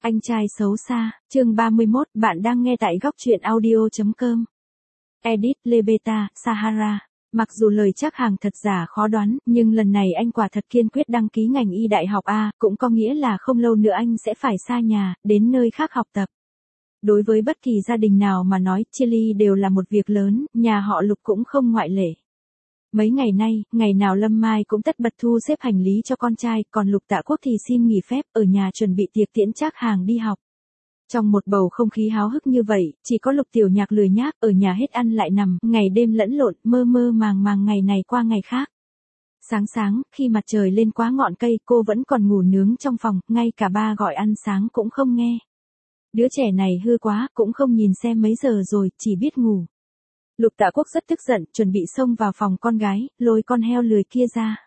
Anh trai xấu xa, chương 31, bạn đang nghe tại góc truyện audio.com. Edit Lebeta, Sahara. Mặc dù lời chắc hàng thật giả khó đoán, nhưng lần này anh quả thật kiên quyết đăng ký ngành y đại học A, cũng có nghĩa là không lâu nữa anh sẽ phải xa nhà, đến nơi khác học tập. Đối với bất kỳ gia đình nào mà nói, chia ly đều là một việc lớn, nhà họ Lục cũng không ngoại lệ. Mấy ngày nay, ngày nào Lâm Mai cũng tất bật thu xếp hành lý cho con trai, còn Lục Tạ Quốc thì xin nghỉ phép ở nhà chuẩn bị tiệc tiễn Trác Hàng đi học. Trong một bầu không khí háo hức như vậy, chỉ có Lục Tiểu Nhạc lười nhác ở nhà hết ăn lại nằm, ngày đêm lẫn lộn, mơ mơ màng màng ngày này qua ngày khác. Sáng, khi mặt trời lên quá ngọn cây, cô vẫn còn ngủ nướng trong phòng, ngay cả ba gọi ăn sáng cũng không nghe. Đứa trẻ này hư quá, cũng không nhìn xem mấy giờ rồi, chỉ biết ngủ. Lục Tạ Quốc rất tức giận, chuẩn bị xông vào phòng con gái, lôi con heo lười kia ra.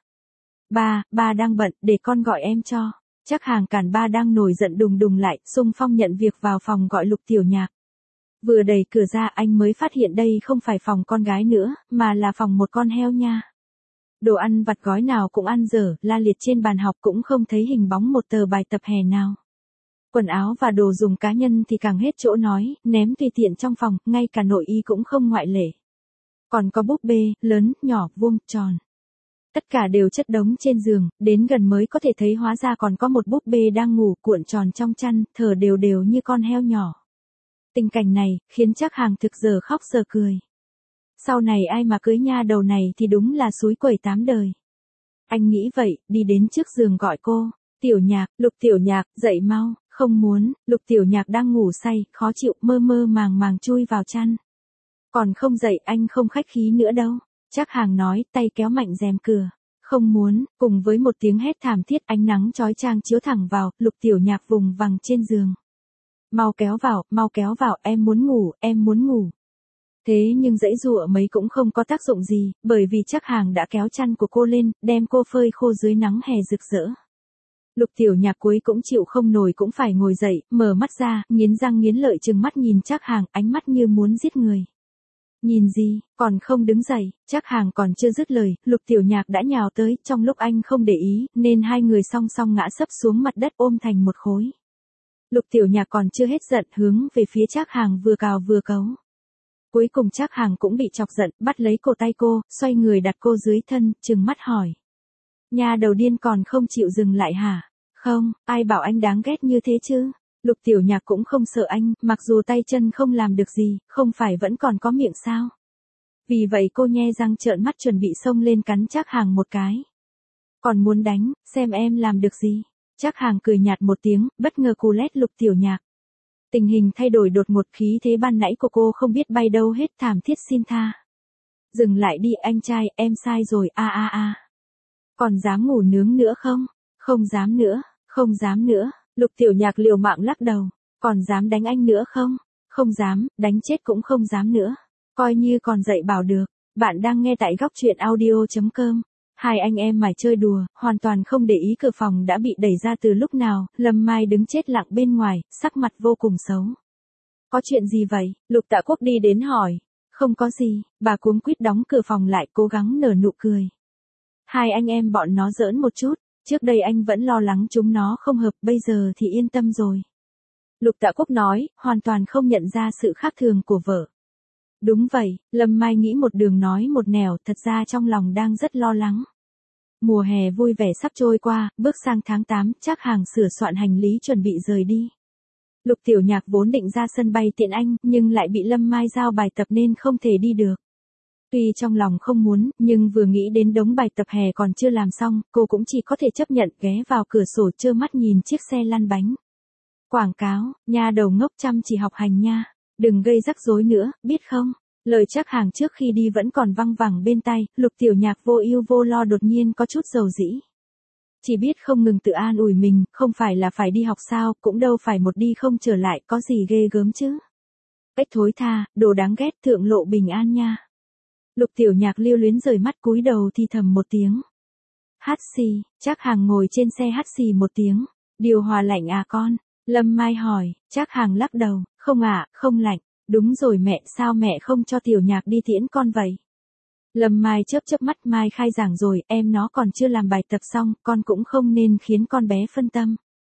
Ba đang bận, để con gọi em cho. Trác Hàng cản ba đang nổi giận đùng đùng lại, xung phong nhận việc vào phòng gọi Lục Tiểu Nhạc. Vừa đẩy cửa ra anh mới phát hiện đây không phải phòng con gái nữa, mà là phòng một con heo nha. Đồ ăn vặt gói nào cũng ăn dở, la liệt trên bàn học cũng không thấy hình bóng một tờ bài tập hè nào. Quần áo và đồ dùng cá nhân thì càng hết chỗ nói, ném tùy tiện trong phòng, ngay cả nội y cũng không ngoại lệ. Còn có búp bê, lớn, nhỏ, vuông, tròn. Tất cả đều chất đống trên giường, đến gần mới có thể thấy hóa ra còn có một búp bê đang ngủ cuộn tròn trong chăn, thở đều đều như con heo nhỏ. Tình cảnh này, khiến Trác Hàng thực giờ khóc giờ cười. Sau này ai mà cưới nha đầu này thì đúng là xúi quẩy tám đời. Anh nghĩ vậy, đi đến trước giường gọi cô. Tiểu Nhạc, Lục Tiểu Nhạc, dậy mau. Không muốn, Lục Tiểu Nhạc đang ngủ say, khó chịu, mơ mơ màng màng chui vào chăn. Còn không dậy, anh không khách khí nữa đâu. Trác Hàng nói, tay kéo mạnh rèm cửa. Không muốn, cùng với một tiếng hét thảm thiết, ánh nắng chói chang chiếu thẳng vào, Lục Tiểu Nhạc vùng vằng trên giường. Mau kéo vào, em muốn ngủ. Thế nhưng dãy dụa mấy cũng không có tác dụng gì, bởi vì Trác Hàng đã kéo chăn của cô lên, đem cô phơi khô dưới nắng hè rực rỡ. Lục Tiểu Nhạc cuối cũng chịu không nổi cũng phải ngồi dậy, mở mắt ra, nghiến răng nghiến lợi trừng mắt nhìn Trác Hàng, ánh mắt như muốn giết người. Nhìn gì, còn không đứng dậy, Trác Hàng còn chưa dứt lời, Lục Tiểu Nhạc đã nhào tới, trong lúc anh không để ý, nên hai người song song ngã sấp xuống mặt đất ôm thành một khối. Lục Tiểu Nhạc còn chưa hết giận, hướng về phía Trác Hàng vừa cào vừa cấu. Cuối cùng Trác Hàng cũng bị chọc giận, bắt lấy cổ tay cô, xoay người đặt cô dưới thân, trừng mắt hỏi. Nhà đầu điên còn không chịu dừng lại hả? Không, ai bảo anh đáng ghét như thế chứ? Lục Tiểu Nhạc cũng không sợ anh, mặc dù tay chân không làm được gì, không phải vẫn còn có miệng sao? Vì vậy cô nhe răng trợn mắt chuẩn bị xông lên cắn Trác Hàng một cái. Còn muốn đánh, xem em làm được gì? Trác Hàng cười nhạt một tiếng, bất ngờ cù lét Lục Tiểu Nhạc. Tình hình thay đổi đột ngột, khí thế ban nãy của cô không biết bay đâu hết, thảm thiết xin tha. Dừng lại đi anh trai, em sai rồi, Còn dám ngủ nướng nữa không? Không dám nữa. Lục Tiểu Nhạc liều mạng lắc đầu. Còn dám đánh anh nữa không? Không dám, đánh chết cũng không dám nữa. Coi như còn dạy bảo được. Bạn đang nghe tại góc truyện audio.com. Hai anh em mải chơi đùa, hoàn toàn không để ý cửa phòng đã bị đẩy ra từ lúc nào, Lâm Mai đứng chết lặng bên ngoài, sắc mặt vô cùng xấu. Có chuyện gì vậy? Lục Tạ Quốc đi đến hỏi. Không có gì, bà cuống quýt đóng cửa phòng lại, cố gắng nở nụ cười. Hai anh em bọn nó giỡn một chút, trước đây anh vẫn lo lắng chúng nó không hợp, bây giờ thì yên tâm rồi. Lục Tạ Quốc nói, hoàn toàn không nhận ra sự khác thường của vợ. Đúng vậy, Lâm Mai nghĩ một đường nói một nẻo, thật ra trong lòng đang rất lo lắng. Mùa hè vui vẻ sắp trôi qua, bước sang tháng 8, Trác Hàng sửa soạn hành lý chuẩn bị rời đi. Lục Tiểu Nhạc vốn định ra sân bay tiện anh, nhưng lại bị Lâm Mai giao bài tập nên không thể đi được. Tuy trong lòng không muốn, nhưng vừa nghĩ đến đống bài tập hè còn chưa làm xong, cô cũng chỉ có thể chấp nhận, ghé vào cửa sổ trơ mắt nhìn chiếc xe lăn bánh. Quảng cáo, nha đầu ngốc chăm chỉ học hành nha, đừng gây rắc rối nữa, biết không? Lời Trác Hàng trước khi đi vẫn còn văng vẳng bên tai, Lục Tiểu Nhạc vô ưu vô lo đột nhiên có chút dầu dĩ. Chỉ biết không ngừng tự an ủi mình, không phải là phải đi học sao, cũng đâu phải một đi không trở lại, có gì ghê gớm chứ. Cách thối tha, đồ đáng ghét, thượng lộ bình an nha. Lục Tiểu Nhạc lưu luyến rời mắt cúi đầu thì thầm một tiếng. Hát xì, Trác Hàng ngồi trên xe hát xì một tiếng. Điều hòa lạnh à con? Lâm Mai hỏi, Trác Hàng lắc đầu, không không lạnh. Đúng rồi mẹ, sao mẹ không cho Tiểu Nhạc đi tiễn con vậy? Lâm Mai chớp mắt, Mai khai giảng rồi, em nó còn chưa làm bài tập xong, con cũng không nên khiến con bé phân tâm.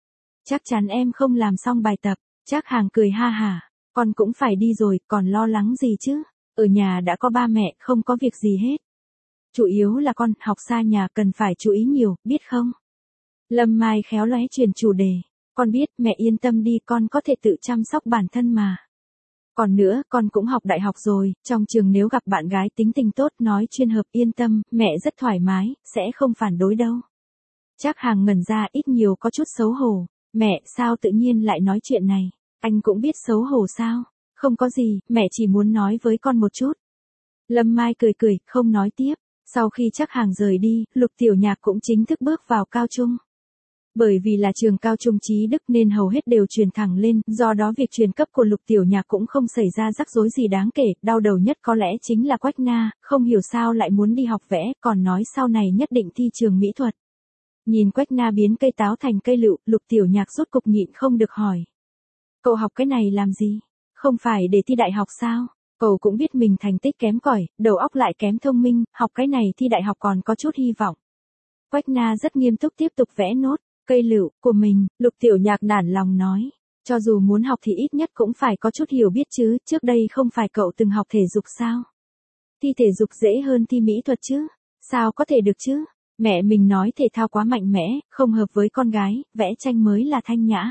Chắc chắn em không làm xong bài tập. Trác Hàng cười ha hả. Con cũng phải đi rồi, còn lo lắng gì chứ? Ở nhà đã có ba mẹ, không có việc gì hết. Chủ yếu là con, học xa nhà cần phải chú ý nhiều, biết không? Lâm Mai khéo léo chuyển chủ đề. Con biết, mẹ yên tâm đi, con có thể tự chăm sóc bản thân mà. Còn nữa, con cũng học đại học rồi, trong trường nếu gặp bạn gái tính tình tốt, nói chuyên hợp, yên tâm, mẹ rất thoải mái, sẽ không phản đối đâu. Trác Hàng ngẩn ra, ít nhiều có chút xấu hổ. Mẹ, sao tự nhiên lại nói chuyện này? Anh cũng biết xấu hổ sao? Không có gì, mẹ chỉ muốn nói với con một chút. Lâm Mai cười cười, không nói tiếp. Sau khi Trác Hàng rời đi, Lục Tiểu Nhạc cũng chính thức bước vào cao trung. Bởi vì là trường cao trung Trí Đức nên hầu hết đều truyền thẳng lên, do đó việc truyền cấp của Lục Tiểu Nhạc cũng không xảy ra rắc rối gì đáng kể, đau đầu nhất có lẽ chính là Quách Na, không hiểu sao lại muốn đi học vẽ, còn nói sau này nhất định thi trường mỹ thuật. Nhìn Quách Na biến cây táo thành cây lựu, Lục Tiểu Nhạc rốt cục nhịn không được hỏi. Cậu học cái này làm gì? Không phải để thi đại học sao? Cậu cũng biết mình thành tích kém cỏi, đầu óc lại kém thông minh, học cái này thi đại học còn có chút hy vọng. Quách Na rất nghiêm túc tiếp tục vẽ nốt. Cây lựu của mình, Lục Tiểu Nhạc nản lòng nói. Cho dù muốn học thì ít nhất cũng phải có chút hiểu biết chứ, trước đây không phải cậu từng học thể dục sao? Thi thể dục dễ hơn thi mỹ thuật chứ? Sao có thể được chứ? Mẹ mình nói thể thao quá mạnh mẽ, không hợp với con gái, vẽ tranh mới là thanh nhã.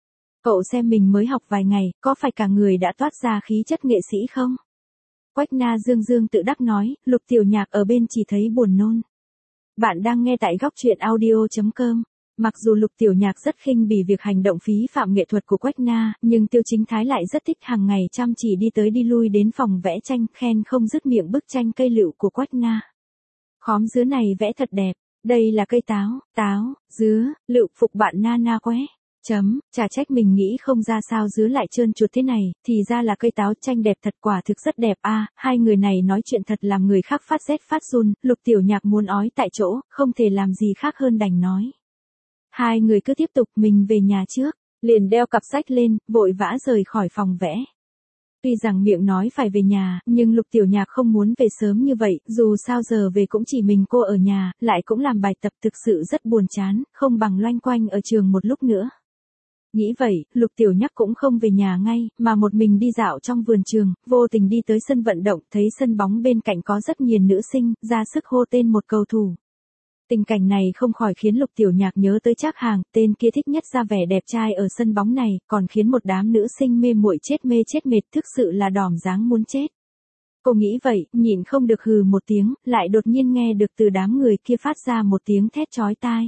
Cậu xem mình mới học vài ngày, có phải cả người đã toát ra khí chất nghệ sĩ không? Quách Na dương tự đắc nói, Lục Tiểu Nhạc ở bên chỉ thấy buồn nôn. Bạn đang nghe tại góc truyện audio.com. Mặc dù Lục Tiểu Nhạc rất khinh bỉ việc hành động phí phạm nghệ thuật của Quách Na, nhưng Tiêu Chính Thái lại rất thích hàng ngày chăm chỉ đi tới đi lui đến phòng vẽ tranh, khen không dứt miệng bức tranh cây lựu của Quách Na. Khóm dứa này vẽ thật đẹp, đây là cây táo, dứa, lựu phục bạn na qué. Chả trách mình nghĩ không ra sao dứa lại trơn chuột thế này, thì ra là cây táo, tranh đẹp thật, quả thực rất đẹp a. Hai người này nói chuyện thật làm người khác phát rét phát run, Lục Tiểu Nhạc muốn ói tại chỗ, không thể làm gì khác hơn đành nói. Hai người cứ tiếp tục, mình về nhà trước, liền đeo cặp sách lên, vội vã rời khỏi phòng vẽ. Tuy rằng miệng nói phải về nhà, nhưng Lục Tiểu Nhạc không muốn về sớm như vậy, dù sao giờ về cũng chỉ mình cô ở nhà, lại cũng làm bài tập thực sự rất buồn chán, không bằng loanh quanh ở trường một lúc nữa. Nghĩ vậy, Lục Tiểu Nhạc cũng không về nhà ngay, mà một mình đi dạo trong vườn trường, vô tình đi tới sân vận động, thấy sân bóng bên cạnh có rất nhiều nữ sinh, ra sức hô tên một cầu thủ. Tình cảnh này không khỏi khiến Lục Tiểu Nhạc nhớ tới Trác Hàng, tên kia thích nhất ra vẻ đẹp trai ở sân bóng này, còn khiến một đám nữ sinh mê muội chết mệt, thực sự là đỏm dáng muốn chết. Cô nghĩ vậy, nhịn không được hừ một tiếng, lại đột nhiên nghe được từ đám người kia phát ra một tiếng thét chói tai.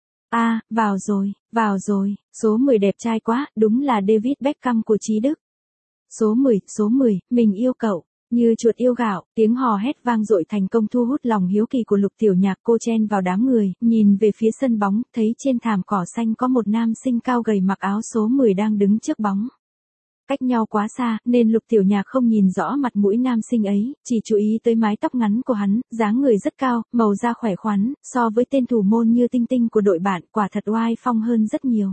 Vào rồi, số 10 đẹp trai quá, đúng là David Beckham của Trí Đức. Số 10, mình yêu cậu. Như chuột yêu gạo, tiếng hò hét vang dội thành công thu hút lòng hiếu kỳ của Lục Tiểu Nhạc. Cô chen vào đám người, nhìn về phía sân bóng, thấy trên thảm cỏ xanh có một nam sinh cao gầy mặc áo số 10 đang đứng trước bóng. Cách nhau quá xa, nên Lục Tiểu Nhạc không nhìn rõ mặt mũi nam sinh ấy, chỉ chú ý tới mái tóc ngắn của hắn, dáng người rất cao, màu da khỏe khoắn, so với tên thủ môn như Tinh Tinh của đội bạn, quả thật oai phong hơn rất nhiều.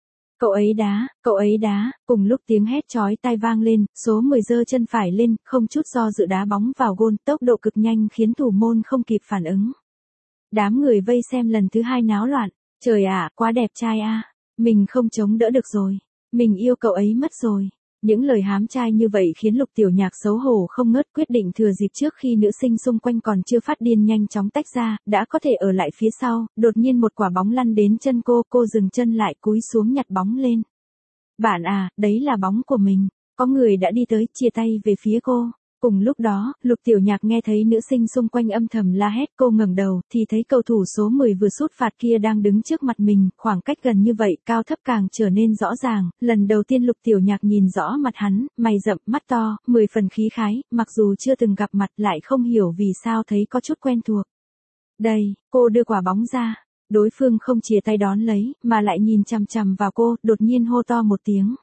Cậu ấy đá, cùng lúc tiếng hét chói tai vang lên, số 10 giơ chân phải lên, không chút do dự đá bóng vào gôn, tốc độ cực nhanh khiến thủ môn không kịp phản ứng. Đám người vây xem lần thứ hai náo loạn, trời ạ, quá đẹp trai a, mình không chống đỡ được rồi, mình yêu cậu ấy mất rồi. Những lời hám trai như vậy khiến Lục Tiểu Nhạc xấu hổ không ngớt, quyết định thừa dịp trước khi nữ sinh xung quanh còn chưa phát điên nhanh chóng tách ra, đã có thể ở lại phía sau, đột nhiên một quả bóng lăn đến chân cô dừng chân lại cúi xuống nhặt bóng lên. Bạn à, đấy là bóng của mình, có người đã đi tới, chia tay về phía cô. Cùng lúc đó, Lục Tiểu Nhạc nghe thấy nữ sinh xung quanh âm thầm la hét, cô ngẩng đầu, thì thấy cầu thủ số 10 vừa sút phạt kia đang đứng trước mặt mình, khoảng cách gần như vậy, cao thấp càng trở nên rõ ràng, lần đầu tiên Lục Tiểu Nhạc nhìn rõ mặt hắn, mày rậm, mắt to, 10 phần khí khái, mặc dù chưa từng gặp mặt lại không hiểu vì sao thấy có chút quen thuộc. Đây, cô đưa quả bóng ra, đối phương không chìa tay đón lấy, mà lại nhìn chằm chằm vào cô, đột nhiên hô to một tiếng.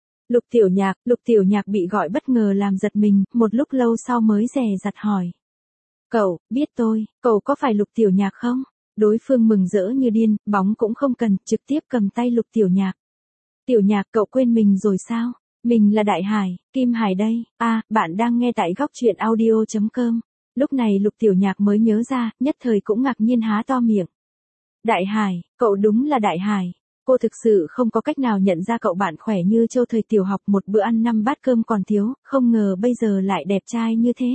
Lục Tiểu Nhạc bị gọi bất ngờ làm giật mình, một lúc lâu sau mới dè dặt hỏi. Cậu, biết tôi, cậu có phải Lục Tiểu Nhạc không? Đối phương mừng rỡ như điên, bóng cũng không cần, trực tiếp cầm tay Lục Tiểu Nhạc. Tiểu Nhạc, cậu quên mình rồi sao? Mình là Đại Hải, Kim Hải đây, bạn đang nghe tại góc truyện audio.com. Lúc này Lục Tiểu Nhạc mới nhớ ra, nhất thời cũng ngạc nhiên há to miệng. Đại Hải, cậu đúng là Đại Hải. Cô thực sự không có cách nào nhận ra cậu bạn khỏe như Châu thời tiểu học, một bữa ăn 5 bát cơm còn thiếu, không ngờ bây giờ lại đẹp trai như thế.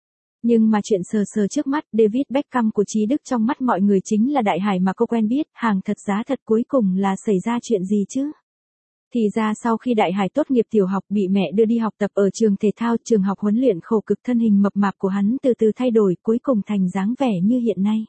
Nhưng mà chuyện sờ sờ trước mắt, David Beckham của Trí Đức trong mắt mọi người chính là đại hải mà cô quen biết, hàng thật giá thật, cuối cùng là xảy ra chuyện gì chứ? Thì ra sau khi đại hải tốt nghiệp tiểu học bị mẹ đưa đi học tập ở trường thể thao, trường học huấn luyện khổ cực, thân hình mập mạp của hắn từ từ thay đổi, cuối cùng thành dáng vẻ như hiện nay.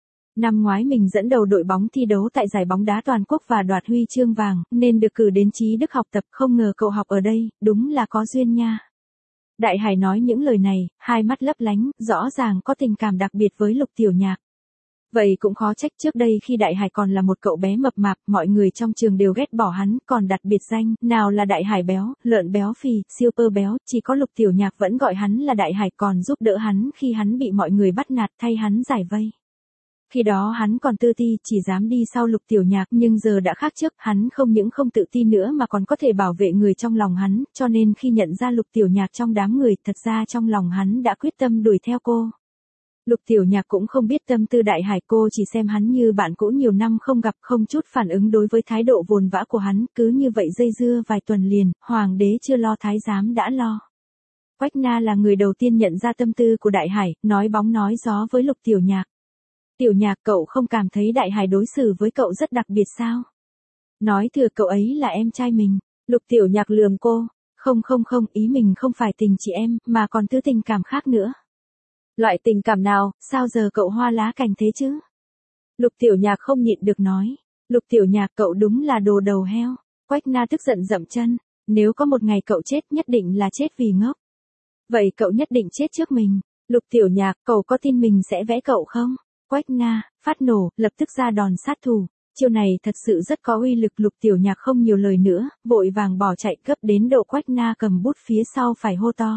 Năm ngoái mình dẫn đầu đội bóng thi đấu tại giải bóng đá toàn quốc và đoạt huy chương vàng, nên được cử đến Trí Đức học tập, không ngờ cậu học ở đây, đúng là có duyên nha. Đại hải nói những lời này, hai mắt lấp lánh, rõ ràng có tình cảm đặc biệt với Lục Tiểu Nhạc. Vậy cũng khó trách trước đây khi đại hải còn là một cậu bé mập mạp, mọi người trong trường đều ghét bỏ hắn, còn đặt biệt danh, nào là đại hải béo, lợn béo phì, super béo, chỉ có Lục Tiểu Nhạc vẫn gọi hắn là đại hải, còn giúp đỡ hắn khi hắn bị mọi người bắt nạt, thay hắn giải vây. Khi đó hắn còn tự ti, chỉ dám đi sau Lục Tiểu Nhạc, nhưng giờ đã khác trước, hắn không những không tự ti nữa mà còn có thể bảo vệ người trong lòng hắn, cho nên khi nhận ra Lục Tiểu Nhạc trong đám người, thật ra trong lòng hắn đã quyết tâm đuổi theo cô. Lục Tiểu Nhạc cũng không biết tâm tư đại hải, cô chỉ xem hắn như bạn cũ nhiều năm không gặp, không chút phản ứng đối với thái độ vồn vã của hắn, cứ như vậy dây dưa vài tuần liền, hoàng đế chưa lo thái giám đã lo. Quách Na là người đầu tiên nhận ra tâm tư của đại hải, nói bóng nói gió với Lục Tiểu Nhạc. Tiểu Nhạc, cậu không cảm thấy đại hải đối xử với cậu rất đặc biệt sao? Nói thừa cậu ấy là em trai mình. Lục Tiểu Nhạc lườm cô. Không, ý mình không phải tình chị em, mà còn thứ tình cảm khác nữa. Loại tình cảm nào, sao giờ cậu hoa lá cành thế chứ? Lục Tiểu Nhạc không nhịn được nói. Lục Tiểu Nhạc, cậu đúng là đồ đầu heo. Quách Na tức giận dậm chân. Nếu có một ngày cậu chết, nhất định là chết vì ngốc. Vậy cậu nhất định chết trước mình. Lục Tiểu Nhạc, cậu có tin mình sẽ vẽ cậu không? Quách Na, phát nổ, lập tức ra đòn sát thủ. Chiêu này thật sự rất có uy lực. Lục Tiểu Nhạc không nhiều lời nữa, vội vàng bỏ chạy, gấp đến độ Quách Na cầm bút phía sau phải hô to.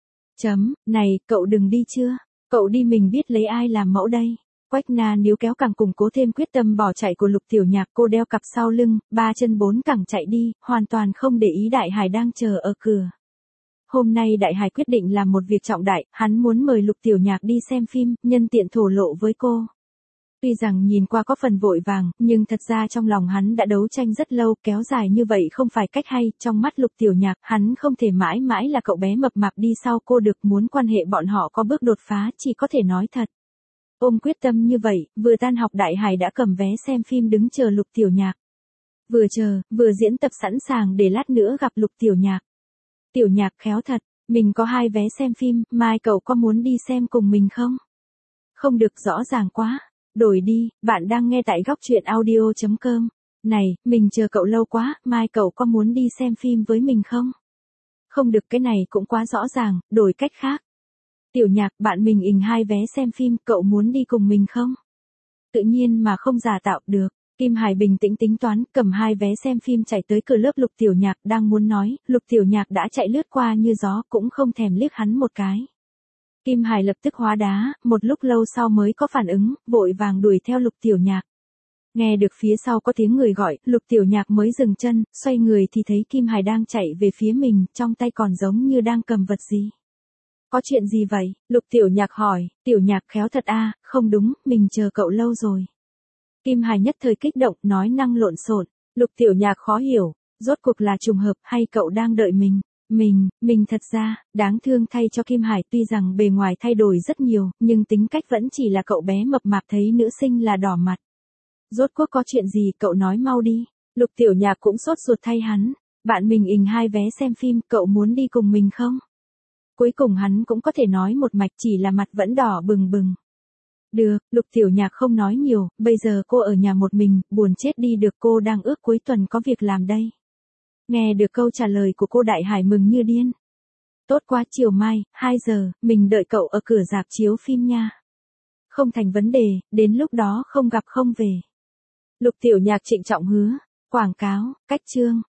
Này, cậu đừng đi chưa? Cậu đi mình biết lấy ai làm mẫu đây? Quách Na níu kéo càng củng cố thêm quyết tâm bỏ chạy của Lục Tiểu Nhạc, cô đeo cặp sau lưng, ba chân bốn cẳng chạy đi, hoàn toàn không để ý đại hải đang chờ ở cửa. Hôm nay đại hải quyết định làm một việc trọng đại, hắn muốn mời Lục Tiểu Nhạc đi xem phim, nhân tiện thổ lộ với cô. Tuy rằng nhìn qua có phần vội vàng, nhưng thật ra trong lòng hắn đã đấu tranh rất lâu, kéo dài như vậy không phải cách hay, trong mắt Lục Tiểu Nhạc, hắn không thể mãi mãi là cậu bé mập mạp đi sau cô được, muốn quan hệ bọn họ có bước đột phá, chỉ có thể nói thật. Ôm quyết tâm như vậy, vừa tan học đại hải đã cầm vé xem phim đứng chờ Lục Tiểu Nhạc. Vừa chờ, vừa diễn tập sẵn sàng để lát nữa gặp Lục Tiểu Nhạc. Tiểu Nhạc khéo thật, mình có 2 vé xem phim, mai cậu có muốn đi xem cùng mình không? Không được, rõ ràng quá. Đổi đi, bạn đang nghe tại góc truyện audio.com. Này, mình chờ cậu lâu quá, mai cậu có muốn đi xem phim với mình không? Không được, cái này cũng quá rõ ràng, đổi cách khác. Tiểu Nhạc, bạn mình ình 2 vé xem phim, cậu muốn đi cùng mình không? Tự nhiên mà không giả tạo được. Kim Hải bình tĩnh tính toán, cầm 2 vé xem phim chạy tới cửa lớp Lục Tiểu Nhạc, đang muốn nói, Lục Tiểu Nhạc đã chạy lướt qua như gió, cũng không thèm liếc hắn một cái. Kim Hải lập tức hóa đá, một lúc lâu sau mới có phản ứng, vội vàng đuổi theo Lục Tiểu Nhạc. Nghe được phía sau có tiếng người gọi, Lục Tiểu Nhạc mới dừng chân, xoay người thì thấy Kim Hải đang chạy về phía mình, trong tay còn giống như đang cầm vật gì. Có chuyện gì vậy? Lục Tiểu Nhạc hỏi. Tiểu Nhạc khéo thật a, không đúng, mình chờ cậu lâu rồi. Kim Hải nhất thời kích động, nói năng lộn xộn. Lục Tiểu Nhạc khó hiểu, rốt cuộc là trùng hợp hay cậu đang đợi mình? Mình thật ra, đáng thương thay cho Kim Hải, tuy rằng bề ngoài thay đổi rất nhiều, nhưng tính cách vẫn chỉ là cậu bé mập mạp, thấy nữ sinh là đỏ mặt. Rốt cuộc có chuyện gì, cậu nói mau đi. Lục Tiểu Nhạc cũng sốt ruột thay hắn. Bạn mình ình 2 vé xem phim, cậu muốn đi cùng mình không? Cuối cùng hắn cũng có thể nói một mạch, chỉ là mặt vẫn đỏ bừng bừng. Được, Lục Tiểu Nhạc không nói nhiều, bây giờ cô ở nhà một mình, buồn chết đi được, cô đang ước cuối tuần có việc làm đây. Nghe được câu trả lời của cô đại hải mừng như điên. Tốt quá, chiều mai, 2 giờ, mình đợi cậu ở cửa rạp chiếu phim nha. Không thành vấn đề, đến lúc đó không gặp không về. Lục Tiểu Nhạc trịnh trọng hứa. Quảng cáo, cách chương.